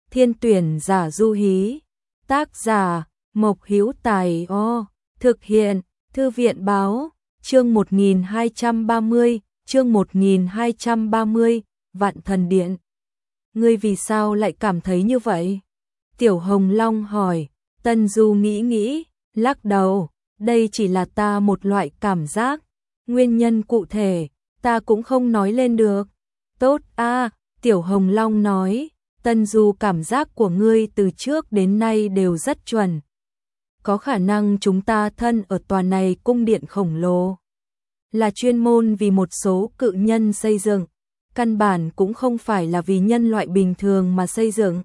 Thiên tuyển giả du hí. Tác giả Mộc Hữu Tài. Thực hiện Thư viện báo. Chương 1230, chương 1230, Vạn Thần Điện. Ngươi vì sao lại cảm thấy như vậy? Tiểu Hồng Long hỏi. Tân Du nghĩ nghĩ, lắc đầu, đây chỉ là ta một loại cảm giác, nguyên nhân cụ thể, ta cũng không nói lên được. Tốt a, Tiểu Hồng Long nói, Tân Du cảm giác của ngươi từ trước đến nay đều rất chuẩn. Có khả năng chúng ta thân ở tòa này cung điện khổng lồ, là chuyên môn vì một số cự nhân xây dựng, căn bản cũng không phải là vì nhân loại bình thường mà xây dựng.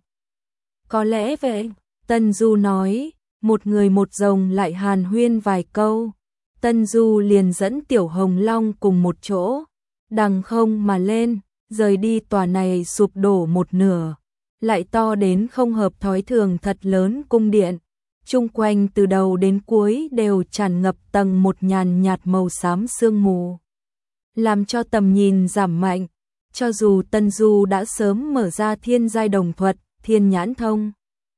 Có lẽ vậy, Tân Du nói, một người một rồng lại hàn huyên vài câu. Tân Du liền dẫn Tiểu Hồng Long cùng một chỗ, đằng không mà lên, rời đi tòa này sụp đổ một nửa, lại to đến không hợp thói thường thật lớn cung điện. Chung quanh từ đầu đến cuối đều tràn ngập tầng một nhàn nhạt màu xám sương mù, làm cho tầm nhìn giảm mạnh. Cho dù Tân Du đã sớm mở ra thiên giai đồng thuật, thiên nhãn thông,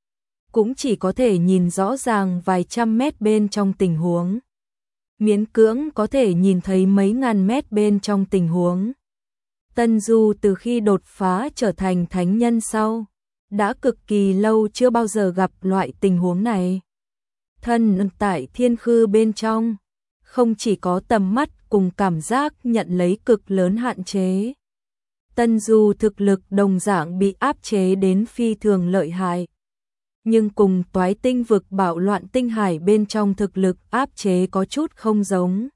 cũng chỉ có thể nhìn rõ ràng vài trăm mét bên trong tình huống. Miễn cưỡng có thể nhìn thấy mấy ngàn mét bên trong tình huống. Tân Du từ khi đột phá trở thành thánh nhân sau, đã cực kỳ lâu chưa bao giờ gặp loại tình huống này. Thân tại thiên khư bên trong, không chỉ có tầm mắt cùng cảm giác nhận lấy cực lớn hạn chế. Tân Du thực lực đồng dạng bị áp chế đến phi thường lợi hại. Nhưng cùng Toái Tinh vực bạo loạn tinh hải bên trong thực lực áp chế có chút không giống.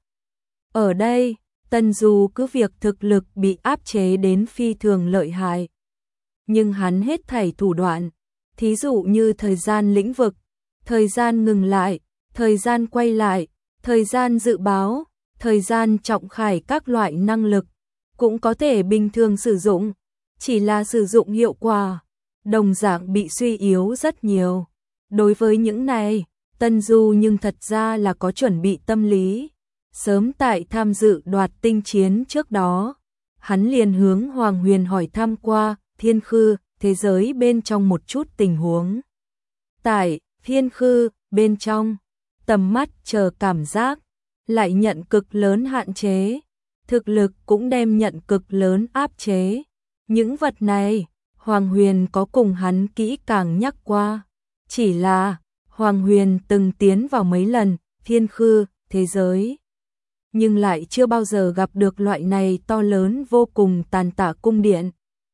Ở đây, Tân Du cứ việc thực lực bị áp chế đến phi thường lợi hại, nhưng hắn hết thảy thủ đoạn, thí dụ như thời gian lĩnh vực, thời gian ngừng lại, thời gian quay lại, thời gian dự báo, thời gian trọng khải các loại năng lực, cũng có thể bình thường sử dụng, chỉ là sử dụng hiệu quả đồng dạng bị suy yếu rất nhiều. Đối với những này, Tân Du nhưng thật ra là có chuẩn bị tâm lý. Sớm tại tham dự đoạt tinh chiến trước đó, hắn liền hướng Hoàng Huyền hỏi thăm qua thiên khư, thế giới bên trong một chút tình huống. Tại thiên khư bên trong, tầm mắt chờ cảm giác, lại nhận cực lớn hạn chế, thực lực cũng đem nhận cực lớn áp chế. Những vật này, Hoàng Huyền có cùng hắn kỹ càng nhắc qua. Chỉ là, Hoàng Huyền từng tiến vào mấy lần, thiên khư, thế giới, nhưng lại chưa bao giờ gặp được loại này to lớn vô cùng tàn tạ cung điện.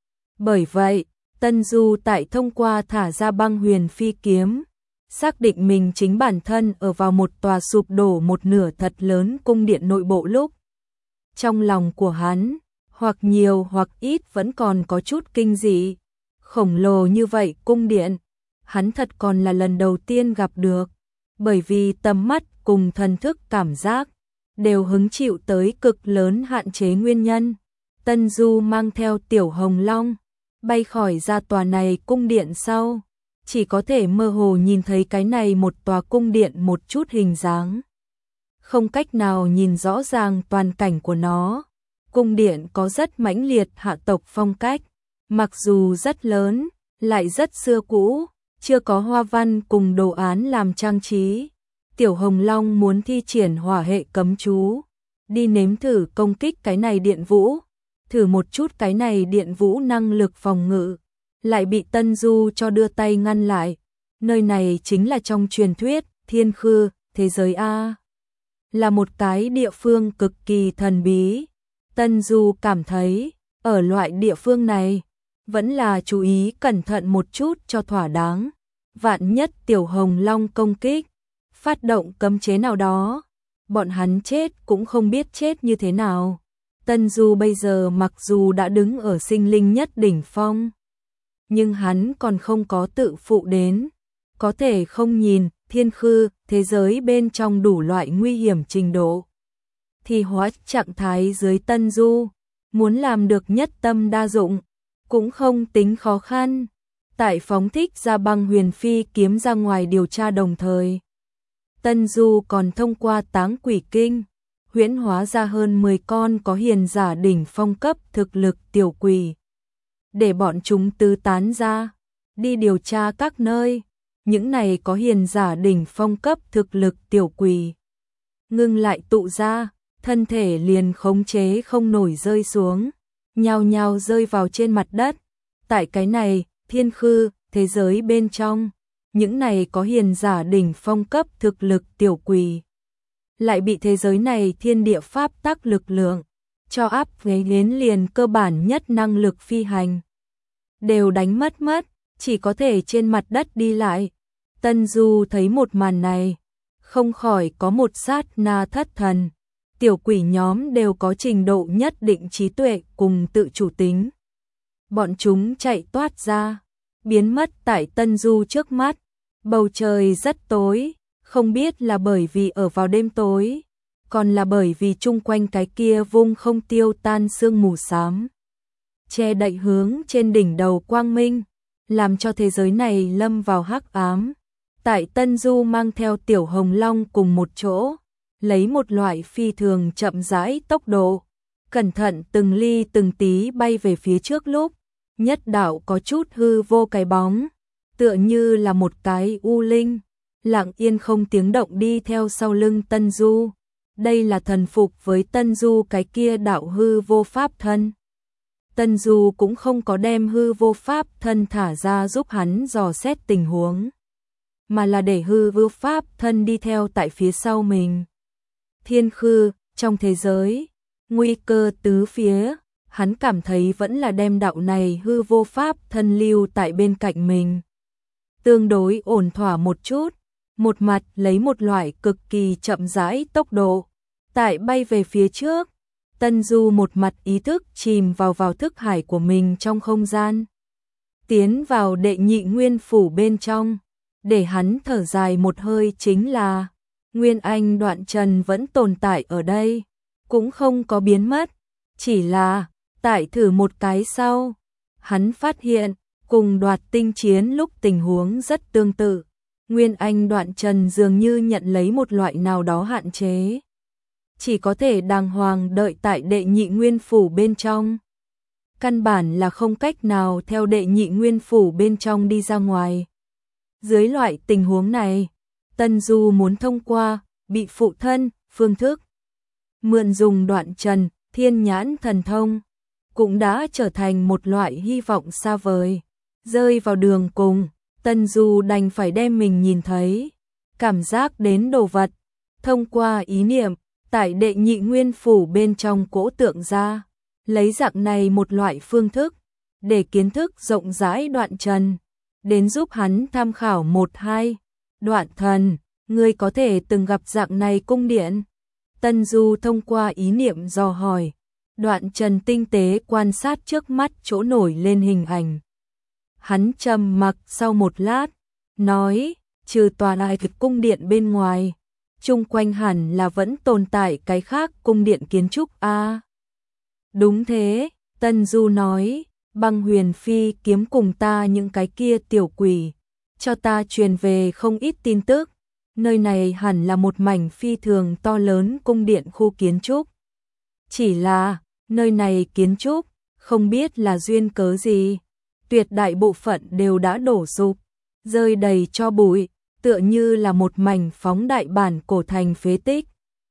Bởi vậy, Tân Du tại thông qua thả ra băng huyền phi kiếm, xác định mình chính bản thân ở vào một tòa sụp đổ một nửa thật lớn cung điện nội bộ lúc. Trong lòng của hắn, hoặc nhiều hoặc ít vẫn còn có chút kinh dị. Khổng lồ như vậy cung điện, hắn thật còn là lần đầu tiên gặp được, bởi vì tầm mắt cùng thần thức cảm giác đều hứng chịu tới cực lớn hạn chế nguyên nhân. Tân Du mang theo Tiểu Hồng Long bay khỏi ra tòa này cung điện sau, chỉ có thể mơ hồ nhìn thấy cái này một tòa cung điện một chút hình dáng, không cách nào nhìn rõ ràng toàn cảnh của nó. Cung điện có rất mãnh liệt hạ tộc phong cách, mặc dù rất lớn, lại rất xưa cũ, chưa có hoa văn cùng đồ án làm trang trí. Tiểu Hồng Long muốn thi triển hỏa hệ cấm chú, đi nếm thử công kích cái này điện vũ, thử một chút cái này điện vũ năng lực phòng ngự, lại bị Tân Du cho đưa tay ngăn lại. Nơi này chính là trong truyền thuyết thiên khư, thế giới A, là một cái địa phương cực kỳ thần bí. Tân Du cảm thấy, ở loại địa phương này, vẫn là chú ý cẩn thận một chút cho thỏa đáng. Vạn nhất Tiểu Hồng Long công kích, phát động cấm chế nào đó, bọn hắn chết cũng không biết chết như thế nào. Tân Du bây giờ mặc dù đã đứng ở sinh linh nhất đỉnh phong, nhưng hắn còn không có tự phụ đến, có thể không nhìn thiên khư, thế giới bên trong đủ loại nguy hiểm trình độ. Thì hóa trạng thái dưới Tân Du, muốn làm được nhất tâm đa dụng, cũng không tính khó khăn. Tại phóng thích ra băng huyền phi kiếm ra ngoài điều tra đồng thời, Tân Du còn thông qua táng quỷ kinh, huyễn hóa ra hơn 10 con có hiền giả đỉnh phong cấp thực lực tiểu quỷ, để bọn chúng tứ tán ra, đi điều tra các nơi, những này có hiền giả đỉnh phong cấp thực lực tiểu quỷ. Ngưng lại tụ ra, thân thể liền khống chế không nổi rơi xuống, nhao nhao rơi vào trên mặt đất. Tại cái này, thiên khư, thế giới bên trong, những này có hiền giả đỉnh phong cấp thực lực tiểu quỷ lại bị thế giới này thiên địa pháp tắc lực lượng cho áp ghế đến liền cơ bản nhất năng lực phi hành đều đánh mất, chỉ có thể trên mặt đất đi lại. Tân Du thấy một màn này, không khỏi có một sát na thất thần. Tiểu quỷ nhóm đều có trình độ nhất định trí tuệ cùng tự chủ tính. Bọn chúng chạy toát ra, biến mất tại Tân Du trước mắt. Bầu trời rất tối, không biết là bởi vì ở vào đêm tối, còn là bởi vì chung quanh cái kia vung không tiêu tan sương mù xám che đậy hướng trên đỉnh đầu quang minh, làm cho thế giới này lâm vào hắc ám. Tại Tân Du mang theo Tiểu Hồng Long cùng một chỗ, lấy một loại phi thường chậm rãi tốc độ, cẩn thận từng ly từng tí bay về phía trước lúc, nhất đạo có chút hư vô cái bóng, tựa như là một cái u linh, lặng yên không tiếng động đi theo sau lưng Tân Du. Đây là thần phục với Tân Du cái kia đạo hư vô pháp thân. Tân Du cũng không có đem hư vô pháp thân thả ra giúp hắn dò xét tình huống, mà là để hư vô pháp thân đi theo tại phía sau mình. Thiên khư, trong thế giới, nguy cơ tứ phía, hắn cảm thấy vẫn là đem đạo này hư vô pháp thân lưu tại bên cạnh mình. Tương đối ổn thỏa một chút, một mặt lấy một loại cực kỳ chậm rãi tốc độ, tại bay về phía trước. Tân Du một mặt ý thức chìm vào thức hải của mình trong không gian, tiến vào đệ nhị nguyên phủ bên trong. Để hắn thở dài một hơi chính là Nguyên Anh Đoạn Trần vẫn tồn tại ở đây, cũng không có biến mất, chỉ là tại thử một cái sau, hắn phát hiện cùng Đoạt Tinh chiến lúc tình huống rất tương tự. Nguyên Anh Đoạn Trần dường như nhận lấy một loại nào đó hạn chế, chỉ có thể đàng hoàng đợi tại đệ nhị nguyên phủ bên trong, căn bản là không cách nào theo đệ nhị nguyên phủ bên trong đi ra ngoài. Dưới loại tình huống này, Tân Du muốn thông qua bị phụ thân phương thức mượn dùng Đoạn Trần thiên nhãn thần thông, cũng đã trở thành một loại hy vọng xa vời. Rơi vào đường cùng, Tân Du đành phải đem mình nhìn thấy, cảm giác đến đồ vật, thông qua ý niệm, tại đệ nhị nguyên phủ bên trong cỗ tượng ra, lấy dạng này một loại phương thức, để kiến thức rộng rãi Đoạn Trần, đến giúp hắn tham khảo một hai. Đoạn thần, ngươi có thể từng gặp dạng này cung điện? Tân Du thông qua ý niệm dò hỏi. Đoạn Trần tinh tế quan sát trước mắt chỗ nổi lên hình ảnh. Hắn trầm mặc sau một lát, nói, trừ tòa đại thực cung điện bên ngoài, chung quanh hẳn là vẫn tồn tại cái khác cung điện kiến trúc a. Đúng thế, Tân Du nói, Băng Huyền Phi kiếm cùng ta những cái kia tiểu quỷ, cho ta truyền về không ít tin tức. Nơi này hẳn là một mảnh phi thường to lớn cung điện khu kiến trúc. Chỉ là, nơi này kiến trúc, không biết là duyên cớ gì, tuyệt đại bộ phận đều đã đổ sụp, rơi đầy tro bụi, tựa như là một mảnh phóng đại bản cổ thành phế tích.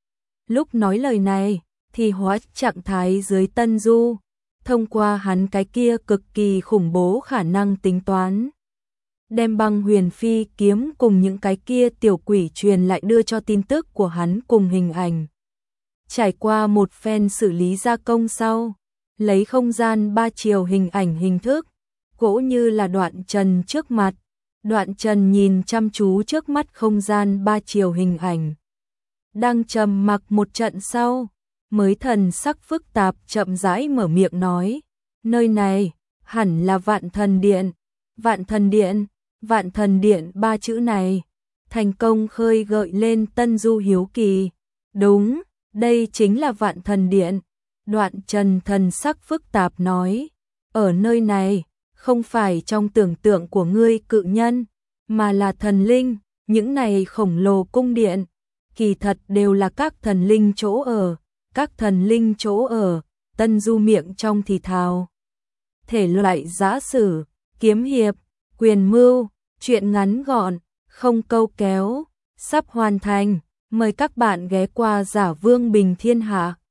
Lúc nói lời này, thì hóa trạng thái dưới Tân Du, thông qua hắn cái kia cực kỳ khủng bố khả năng tính toán, đem Băng Huyền Phi kiếm cùng những cái kia tiểu quỷ truyền lại đưa cho tin tức của hắn cùng hình ảnh. Trải qua một phen xử lý gia công sau, lấy không gian ba chiều hình ảnh hình thức, gỗ như là Đoạn Trần trước mặt. Đoạn Trần nhìn chăm chú trước mắt không gian ba chiều hình ảnh, đang trầm mặc một trận sau, mới thần sắc phức tạp chậm rãi mở miệng nói, nơi này hẳn là Vạn Thần Điện. Vạn Thần Điện, Vạn Thần Điện ba chữ này thành công khơi gợi lên Tân Du hiếu kỳ. Đúng, đây chính là Vạn Thần Điện. Đoạn Trần thần sắc phức tạp nói, ở nơi này không phải trong tưởng tượng của ngươi cự nhân, mà là thần linh. Những này khổng lồ cung điện kỳ thật đều là các thần linh chỗ ở. Các thần linh chỗ ở, Tân Du miệng trong thì thào. Thể loại giã sử, kiếm hiệp, Quyền mưu, chuyện ngắn gọn, không câu kéo, sắp hoàn thành. Mời các bạn ghé qua Giả Vương Bình Thiên Hạ.